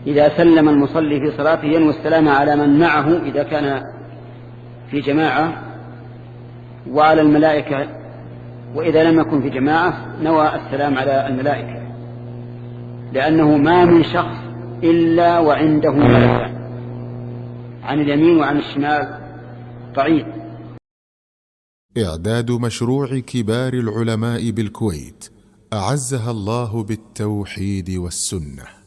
إذا سلم المصلي في صلاته ينوي السلام على من معه إذا كان في جماعة، وعلى الملائكة، وإذا لم يكن في جماعة نوى السلام على الملائكة، لأنه ما من شخص إلا وعنده ملكان عن اليمين وعن الشمال قعيد. إعداد مشروع كبار العلماء بالكويت أعزها الله بالتوحيد والسنة.